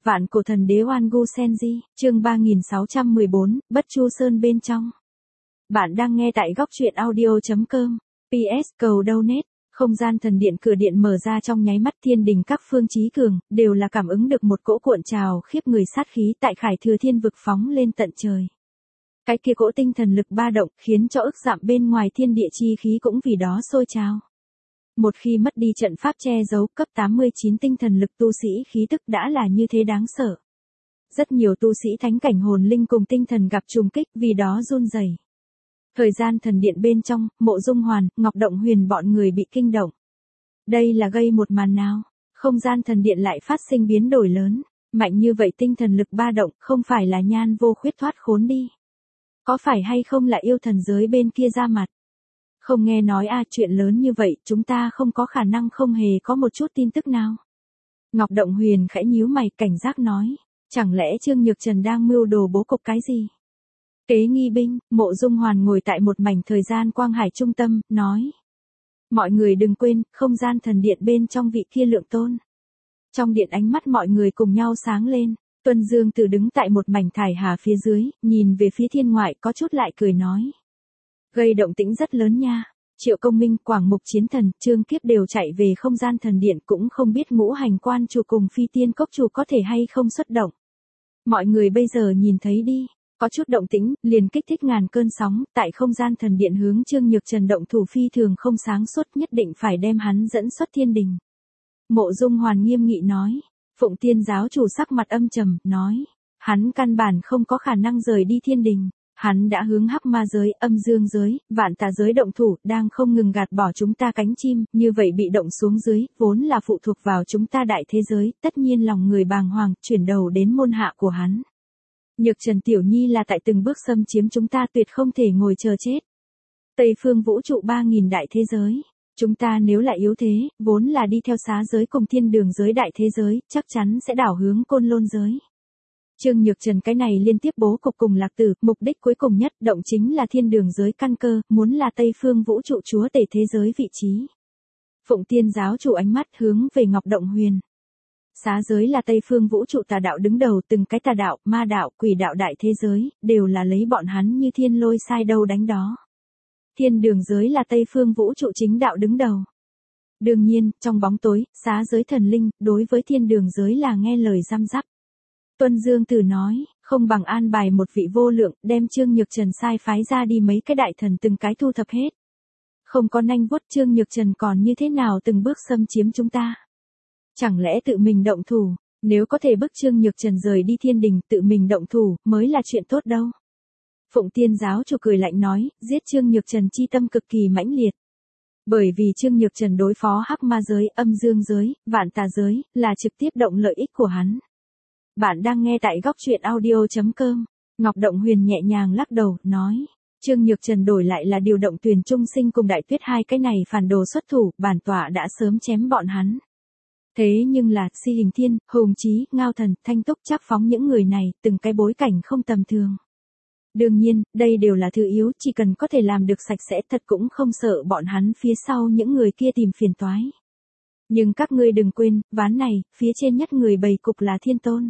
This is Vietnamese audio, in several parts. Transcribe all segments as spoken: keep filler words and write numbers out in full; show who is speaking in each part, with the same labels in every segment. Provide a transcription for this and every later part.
Speaker 1: Vạn cổ thần đế Oan Gu Senji, chương ba nghìn sáu trăm mười bốn, Bất Chu Sơn bên trong. Bạn đang nghe tại góc truyện audio chấm com. pê ét cầu donate, không gian thần điện cửa điện mở ra trong nháy mắt, thiên đình các phương chí cường, đều là cảm ứng được một cỗ cuộn trào khiếp người sát khí tại Khải Thừa Thiên vực phóng lên tận trời. Cái kia cỗ tinh thần lực ba động, khiến cho ức dặm bên ngoài thiên địa chi khí cũng vì đó sôi trào. Một khi mất đi trận pháp che giấu, cấp tám mươi chín tinh thần lực tu sĩ khí tức đã là như thế đáng sợ. Rất nhiều tu sĩ thánh cảnh hồn linh cùng tinh thần gặp trùng kích, vì đó run rẩy. Thời gian thần điện bên trong, Mộ Dung Hoàn, Ngọc Động Huyền bọn người bị kinh động. Đây là gây một màn nào? Không gian thần điện lại phát sinh biến đổi lớn, mạnh như vậy tinh thần lực ba động, không phải là Nhan Vô Khuyết thoát khốn đi? Có phải hay không là yêu thần giới bên kia ra mặt? Không nghe nói a, chuyện lớn như vậy, chúng ta không có khả năng không hề có một chút tin tức nào. Ngọc Động Huyền khẽ nhíu mày, cảnh giác nói, chẳng lẽ Trương Nhược Trần đang mưu đồ bố cục cái gì? Kế nghi binh, Mộ Dung Hoàn ngồi tại một mảnh thời gian quang hải trung tâm, nói. Mọi người đừng quên, không gian thần điện bên trong vị kia lượng tôn. Trong điện ánh mắt mọi người cùng nhau sáng lên, Tuân Dương Tử đứng tại một mảnh thải hà phía dưới, nhìn về phía thiên ngoại có chút lại cười nói. Gây động tĩnh rất lớn nha. Triệu Công Minh, Quảng Mục Chiến Thần, Trương Kiếp đều chạy về không gian thần điện, cũng không biết ngũ hành quan chủ cùng phi tiên cốc chủ có thể hay không xuất động. Mọi người bây giờ nhìn thấy đi, có chút động tĩnh, liền kích thích ngàn cơn sóng, tại không gian thần điện hướng Trương Nhược Trần động thủ phi thường không sáng suốt, nhất định phải đem hắn dẫn xuất thiên đình. Mộ Dung Hoàn nghiêm nghị nói. Phụng Tiên giáo chủ sắc mặt âm trầm, nói. Hắn căn bản không có khả năng rời đi thiên đình. Hắn đã hướng hắc ma giới, âm dương giới, vạn tà giới động thủ, đang không ngừng gạt bỏ chúng ta cánh chim, như vậy bị động xuống dưới, vốn là phụ thuộc vào chúng ta đại thế giới, tất nhiên lòng người bàng hoàng, chuyển đầu đến môn hạ của hắn. Nhược Trần Tiểu Nhi là tại từng bước xâm chiếm chúng ta, tuyệt không thể ngồi chờ chết. Tây phương vũ trụ ba nghìn đại thế giới, chúng ta nếu lại yếu thế, vốn là đi theo xá giới cùng thiên đường giới đại thế giới, chắc chắn sẽ đảo hướng côn lôn giới. Trương Nhược Trần cái này liên tiếp bố cục cùng lạc tử, mục đích cuối cùng nhất động chính là thiên đường giới căn cơ, muốn là Tây phương vũ trụ chúa tể thế giới vị trí. Phụng Tiên giáo chủ ánh mắt hướng về Ngọc Động Huyền. Xá giới là Tây phương vũ trụ tà đạo đứng đầu, từng cái tà đạo, ma đạo, quỷ đạo đại thế giới, đều là lấy bọn hắn như thiên lôi sai đâu đánh đó. Thiên đường giới là Tây phương vũ trụ chính đạo đứng đầu. Đương nhiên, trong bóng tối, xá giới thần linh, đối với thiên đường giới là nghe lời răm rắp. Tuân Dương Tử nói, không bằng an bài một vị vô lượng, đem Trương Nhược Trần sai phái ra đi mấy cái đại thần từng cái thu thập hết. Không có nanh vuốt, Trương Nhược Trần còn như thế nào từng bước xâm chiếm chúng ta? Chẳng lẽ tự mình động thủ, nếu có thể bức Trương Nhược Trần rời đi thiên đình, tự mình động thủ, mới là chuyện tốt đâu. Phụng Tiên giáo chủ cười lạnh nói, giết Trương Nhược Trần chi tâm cực kỳ mãnh liệt. Bởi vì Trương Nhược Trần đối phó hắc ma giới, âm dương giới, vạn tà giới, là trực tiếp động lợi ích của hắn. Bạn đang nghe tại góc truyện audio chấm com. Ngọc Động Huyền nhẹ nhàng lắc đầu, nói. Trương Nhược Trần đổi lại là điều động Tuyền Trung Sinh cùng Đại Tuyết hai cái này phản đồ xuất thủ, bản tọa đã sớm chém bọn hắn. Thế nhưng là, Si Hình Thiên, Hùng Chí, Ngao Thần, Thanh Túc Trác Phóng những người này, từng cái bối cảnh không tầm thường. Đương nhiên, đây đều là thứ yếu, chỉ cần có thể làm được sạch sẽ thật cũng không sợ bọn hắn phía sau những người kia tìm phiền toái. Nhưng các ngươi đừng quên, ván này, phía trên nhất người bày cục là Thiên Tôn.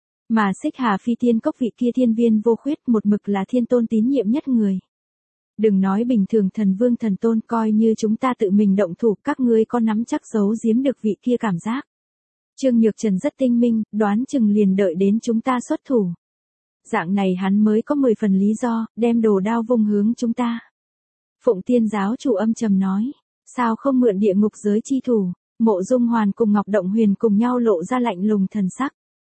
Speaker 1: Mà Xích Hà Phi Tiên Cốc vị kia Thiên Viên Vô Khuyết một mực là Thiên Tôn tín nhiệm nhất người. Đừng nói bình thường thần vương thần tôn, coi như chúng ta tự mình động thủ, các ngươi có nắm chắc giấu giếm được vị kia cảm giác. Trương Nhược Trần rất tinh minh, đoán chừng liền đợi đến chúng ta xuất thủ. Dạng này hắn mới có mười phần lý do, đem đồ đao vung hướng chúng ta. Phụng Tiên giáo chủ âm trầm nói, sao không mượn địa ngục giới chi thủ? Mộ Dung Hoàn cùng Ngọc Động Huyền cùng nhau lộ ra lạnh lùng thần sắc.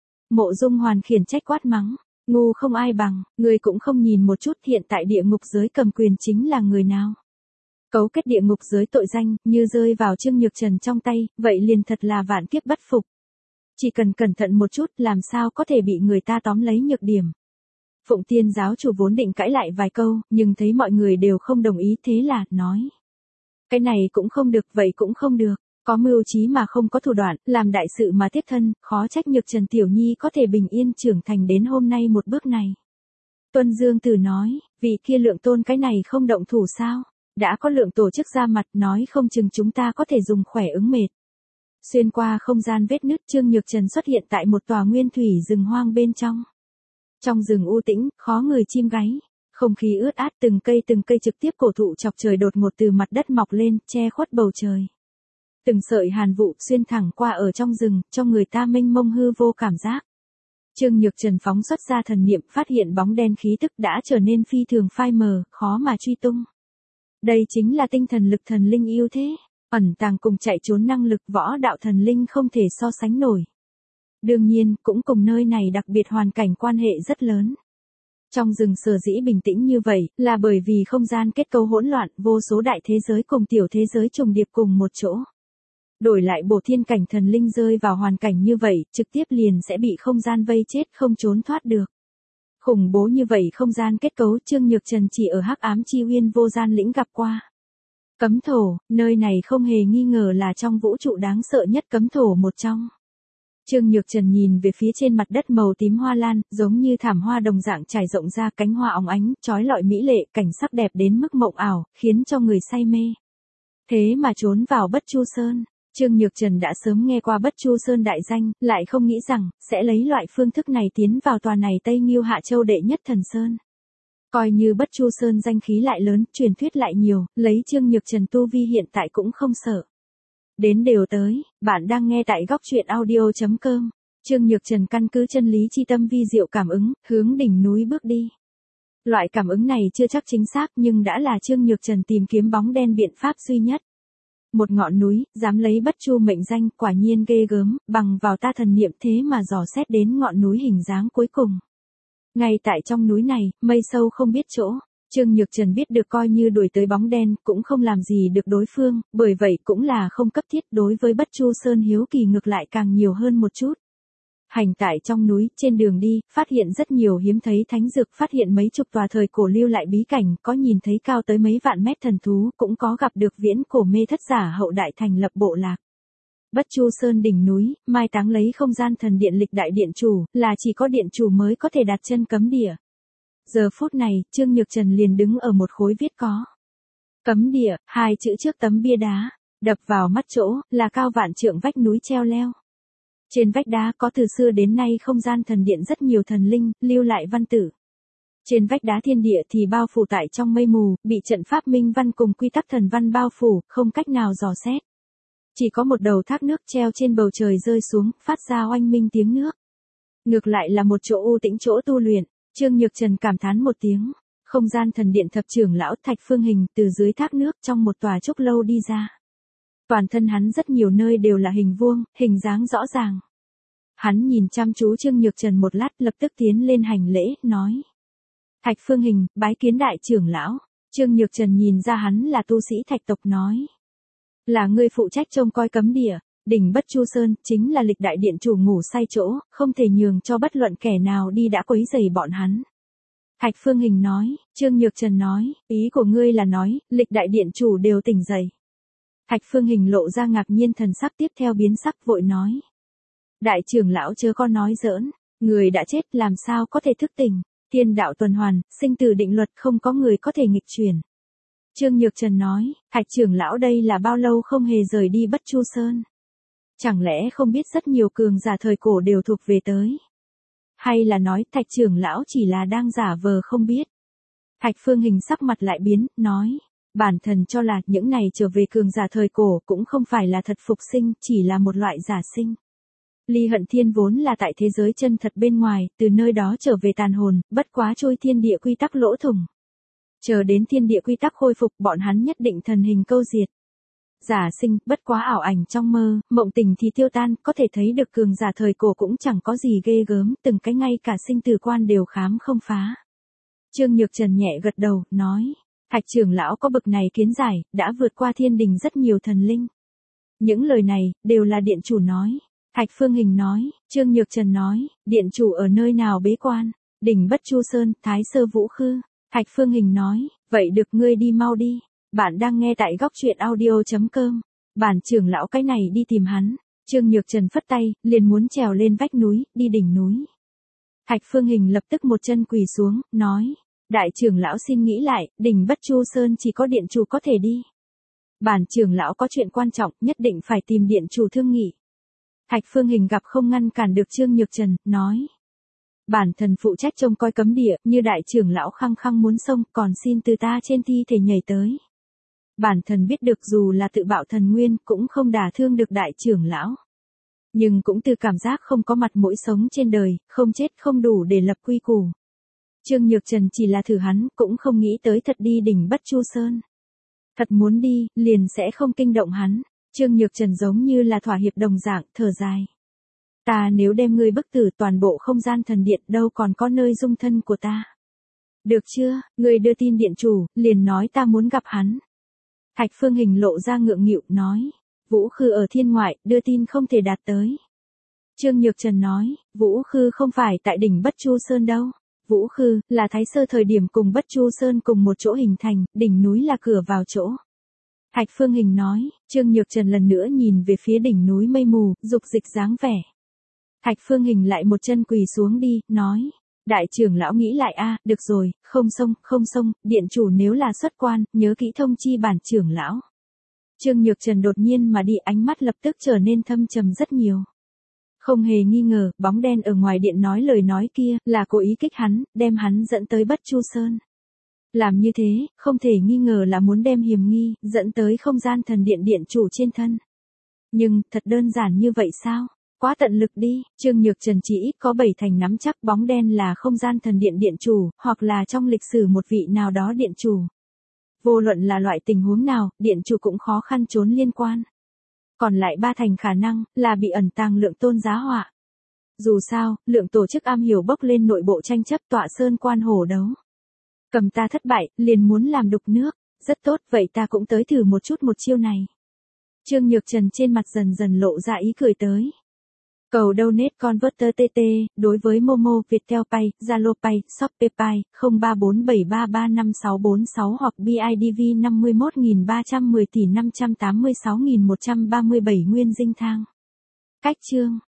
Speaker 1: Mộ Dung Hoàn khiển trách quát mắng, ngu không ai bằng, người cũng không nhìn một chút hiện tại địa ngục giới cầm quyền chính là người nào. Cấu kết địa ngục giới tội danh, như rơi vào Trương Nhược Trần trong tay, vậy liền thật là vạn kiếp bất phục. Chỉ cần cẩn thận một chút, làm sao có thể bị người ta tóm lấy nhược điểm. Phụng Tiên giáo chủ vốn định cãi lại vài câu, nhưng thấy mọi người đều không đồng ý, thế là, nói. Cái này cũng không được, vậy cũng không được. Có mưu trí mà không có thủ đoạn, làm đại sự mà tiếp thân, khó trách Nhược Trần Tiểu Nhi có thể bình yên trưởng thành đến hôm nay một bước này. Tuân Dương Tử nói, vị kia lượng tôn cái này không động thủ sao? Đã có lượng tổ chức ra mặt, nói không chừng chúng ta có thể dùng khỏe ứng mệt. Xuyên qua không gian vết nứt, Trương Nhược Trần xuất hiện tại một tòa nguyên thủy rừng hoang bên trong. Trong rừng u tĩnh, khó người chim gáy. Không khí ướt át, từng cây từng cây trực tiếp cổ thụ chọc trời đột ngột từ mặt đất mọc lên, che khuất bầu trời. Từng sợi hàn vụ xuyên thẳng qua ở trong rừng, cho người ta mênh mông hư vô cảm giác. Trương Nhược Trần phóng xuất ra thần niệm, phát hiện bóng đen khí tức đã trở nên phi thường phai mờ, khó mà truy tung. Đây chính là tinh thần lực thần linh yêu thế, ẩn tàng cùng chạy trốn năng lực võ đạo thần linh không thể so sánh nổi. Đương nhiên, cũng cùng nơi này đặc biệt hoàn cảnh quan hệ rất lớn. Trong rừng sở dĩ bình tĩnh như vậy, là bởi vì không gian kết cấu hỗn loạn, vô số đại thế giới cùng tiểu thế giới trùng điệp cùng một chỗ. Đổi lại bộ thiên cảnh thần linh rơi vào hoàn cảnh như vậy, trực tiếp liền sẽ bị không gian vây chết không trốn thoát được. Khủng bố như vậy không gian kết cấu, Trương Nhược Trần chỉ ở Hắc Ám Chi Uyên Vô Gian Lĩnh gặp qua. Cấm thổ, nơi này không hề nghi ngờ là trong vũ trụ đáng sợ nhất cấm thổ một trong. Trương Nhược Trần nhìn về phía trên mặt đất màu tím hoa lan, giống như thảm hoa đồng dạng trải rộng ra, cánh hoa óng ánh, chói lọi mỹ lệ, cảnh sắc đẹp đến mức mộng ảo, khiến cho người say mê. Thế mà trốn vào Bất Chu Sơn, Trương Nhược Trần đã sớm nghe qua Bất Chu Sơn đại danh, lại không nghĩ rằng sẽ lấy loại phương thức này tiến vào tòa này Tây Ngưu Hạ Châu đệ nhất thần sơn. Coi như Bất Chu Sơn danh khí lại lớn, truyền thuyết lại nhiều, lấy Trương Nhược Trần tu vi hiện tại cũng không sợ. Đến đều tới, bạn đang nghe tại góc truyện audio chấm com. Trương Nhược Trần căn cứ chân lý chi tâm vi diệu cảm ứng, hướng đỉnh núi bước đi. Loại cảm ứng này chưa chắc chính xác nhưng đã là Trương Nhược Trần tìm kiếm bóng đen biện pháp duy nhất. Một ngọn núi, dám lấy Bất Chu mệnh danh, quả nhiên ghê gớm, bằng vào ta thần niệm thế mà dò xét đến ngọn núi hình dáng cuối cùng. Ngay tại trong núi này, mây sâu không biết chỗ. Trương Nhược Trần biết được coi như đuổi tới bóng đen, cũng không làm gì được đối phương, bởi vậy cũng là không cấp thiết. Đối với Bất Chu Sơn hiếu kỳ ngược lại càng nhiều hơn một chút. Hành tại trong núi, trên đường đi, phát hiện rất nhiều hiếm thấy thánh dược, phát hiện mấy chục tòa thời cổ lưu lại bí cảnh, có nhìn thấy cao tới mấy vạn mét thần thú, cũng có gặp được viễn cổ mê thất giả hậu đại thành lập bộ lạc. Bất Chu Sơn đỉnh núi, mai táng lấy không gian thần điện lịch đại điện chủ, là chỉ có điện chủ mới có thể đặt chân cấm địa. Giờ phút này, Trương Nhược Trần liền đứng ở một khối viết có cấm địa, hai chữ trước tấm bia đá, đập vào mắt chỗ, là cao vạn trượng vách núi treo leo. Trên vách đá có từ xưa đến nay không gian thần điện rất nhiều thần linh, lưu lại văn tự. Trên vách đá thiên địa thì bao phủ tại trong mây mù, bị trận pháp minh văn cùng quy tắc thần văn bao phủ, không cách nào dò xét. Chỉ có một đầu thác nước treo trên bầu trời rơi xuống, phát ra oanh minh tiếng nước. Ngược lại là một chỗ u tĩnh chỗ tu luyện. Trương Nhược Trần cảm thán một tiếng, không gian thần điện thập trưởng lão Thạch Phương Hình từ dưới thác nước trong một tòa trúc lâu đi ra. Toàn thân hắn rất nhiều nơi đều là hình vuông, hình dáng rõ ràng. Hắn nhìn chăm chú Trương Nhược Trần một lát, lập tức tiến lên hành lễ, nói. Thạch Phương Hình, bái kiến đại trưởng lão. Trương Nhược Trần nhìn ra hắn là tu sĩ Thạch tộc, nói. Là người phụ trách trông coi cấm địa. Đỉnh Bất Chu Sơn, chính là lịch đại điện chủ ngủ say chỗ, không thể nhường cho bất luận kẻ nào đi đã quấy rầy bọn hắn. Thạch Phương Hình nói, Trương Nhược Trần nói, ý của ngươi là nói, lịch đại điện chủ đều tỉnh dậy. Thạch Phương Hình lộ ra ngạc nhiên thần sắc, tiếp theo biến sắc vội nói. Đại trưởng lão chớ có nói giỡn, người đã chết làm sao có thể thức tỉnh, thiên đạo tuần hoàn, sinh tử định luật không có người có thể nghịch chuyển. Trương Nhược Trần nói, Thạch trưởng lão đây là bao lâu không hề rời đi Bất Chu Sơn. Chẳng lẽ không biết rất nhiều cường giả thời cổ đều thuộc về tới? Hay là nói Thạch trưởng lão chỉ là đang giả vờ không biết? Thạch Phương Hình sắc mặt lại biến, nói. Bản thần cho là những này trở về cường giả thời cổ cũng không phải là thật phục sinh, chỉ là một loại giả sinh. Ly Hận Thiên vốn là tại thế giới chân thật bên ngoài, từ nơi đó trở về tàn hồn, bất quá trôi thiên địa quy tắc lỗ thủng. Chờ đến thiên địa quy tắc khôi phục, bọn hắn nhất định thần hình câu diệt. Giả sinh, bất quá ảo ảnh trong mơ, mộng tình thì tiêu tan, có thể thấy được cường giả thời cổ cũng chẳng có gì ghê gớm, từng cái ngay cả sinh tử quan đều khám không phá. Trương Nhược Trần nhẹ gật đầu, nói, Thạch trưởng lão có bực này kiến giải, đã vượt qua thiên đình rất nhiều thần linh. Những lời này, đều là điện chủ nói. Thạch Phương Hình nói, Trương Nhược Trần nói, điện chủ ở nơi nào bế quan, đỉnh Bất Chu Sơn, Thái Sơ Vũ Khư. Thạch Phương Hình nói, vậy được ngươi đi mau đi. Bạn đang nghe tại góc truyện audio chấm com. Bản trưởng lão cái này đi tìm hắn. Trương Nhược Trần phất tay, liền muốn trèo lên vách núi, đi đỉnh núi. Thạch Phương Hình lập tức một chân quỳ xuống, nói. Đại trưởng lão xin nghĩ lại, đỉnh Bất Chu Sơn chỉ có điện chủ có thể đi. Bản trưởng lão có chuyện quan trọng, nhất định phải tìm điện chủ thương nghị. Thạch Phương Hình gặp không ngăn cản được Trương Nhược Trần, nói. Bản thần phụ trách trông coi cấm địa, như đại trưởng lão khăng khăng muốn xông, còn xin từ ta trên thi thể nhảy tới. Bản thần biết được dù là tự bạo thần nguyên, cũng không đả thương được đại trưởng lão. Nhưng cũng từ cảm giác không có mặt mũi sống trên đời, không chết không đủ để lập quy củ. Trương Nhược Trần chỉ là thử hắn, cũng không nghĩ tới thật đi đỉnh Bất Chu Sơn. Thật muốn đi, liền sẽ không kinh động hắn. Trương Nhược Trần giống như là thỏa hiệp đồng dạng, thở dài. Ta nếu đem ngươi bức tử toàn bộ không gian thần điện đâu còn có nơi dung thân của ta. Được chưa, ngươi đưa tin điện chủ, liền nói ta muốn gặp hắn. Thạch Phương Hình lộ ra ngượng nghịu, nói. Vũ Khư ở thiên ngoại, đưa tin không thể đạt tới. Trương Nhược Trần nói, Vũ Khư không phải tại đỉnh Bất Chu Sơn đâu. Vũ Khư, là Thái Sơ thời điểm cùng Bất Chu Sơn cùng một chỗ hình thành, đỉnh núi là cửa vào chỗ. Thạch Phương Hình nói, Trương Nhược Trần lần nữa nhìn về phía đỉnh núi mây mù, dục dịch dáng vẻ. Thạch Phương Hình lại một chân quỳ xuống đi, nói. Đại trưởng lão nghĩ lại a, được rồi, không xông, không xông, điện chủ nếu là xuất quan, nhớ kỹ thông chi bản trưởng lão. Trương Nhược Trần đột nhiên mà đi, ánh mắt lập tức trở nên thâm trầm rất nhiều. Không hề nghi ngờ, bóng đen ở ngoài điện nói lời nói kia, là cố ý kích hắn, đem hắn dẫn tới Bất Chu Sơn. Làm như thế, không thể nghi ngờ là muốn đem hiểm nghi, dẫn tới không gian thần điện điện chủ trên thân. Nhưng, thật đơn giản như vậy sao? Quá tận lực đi, Trương Nhược Trần chỉ ít có bảy thành nắm chắc bóng đen là không gian thần điện điện chủ, hoặc là trong lịch sử một vị nào đó điện chủ. Vô luận là loại tình huống nào, điện chủ cũng khó khăn trốn liên quan. Còn lại ba thành khả năng, là bị ẩn tàng Lượng Tôn giá họa. Dù sao, Lượng tổ chức am hiểu bốc lên nội bộ tranh chấp tọa sơn quan hổ đấu. Cầm ta thất bại, liền muốn làm đục nước. Rất tốt, vậy ta cũng tới thử một chút một chiêu này. Trương Nhược Trần trên mặt dần dần lộ ra ý cười tới. Cầu donate converter tê tê, đối với Momo, Viettel Pay, Zalo Pay, Shopee Pay, không ba bốn bảy ba ba năm sáu bốn sáu hoặc bê i đê vê năm mươi mốt nghìn ba trăm mười tỷ năm trăm tám mươi sáu nghìn một trăm ba mươi bảy nguyên dinh thang. Cách chương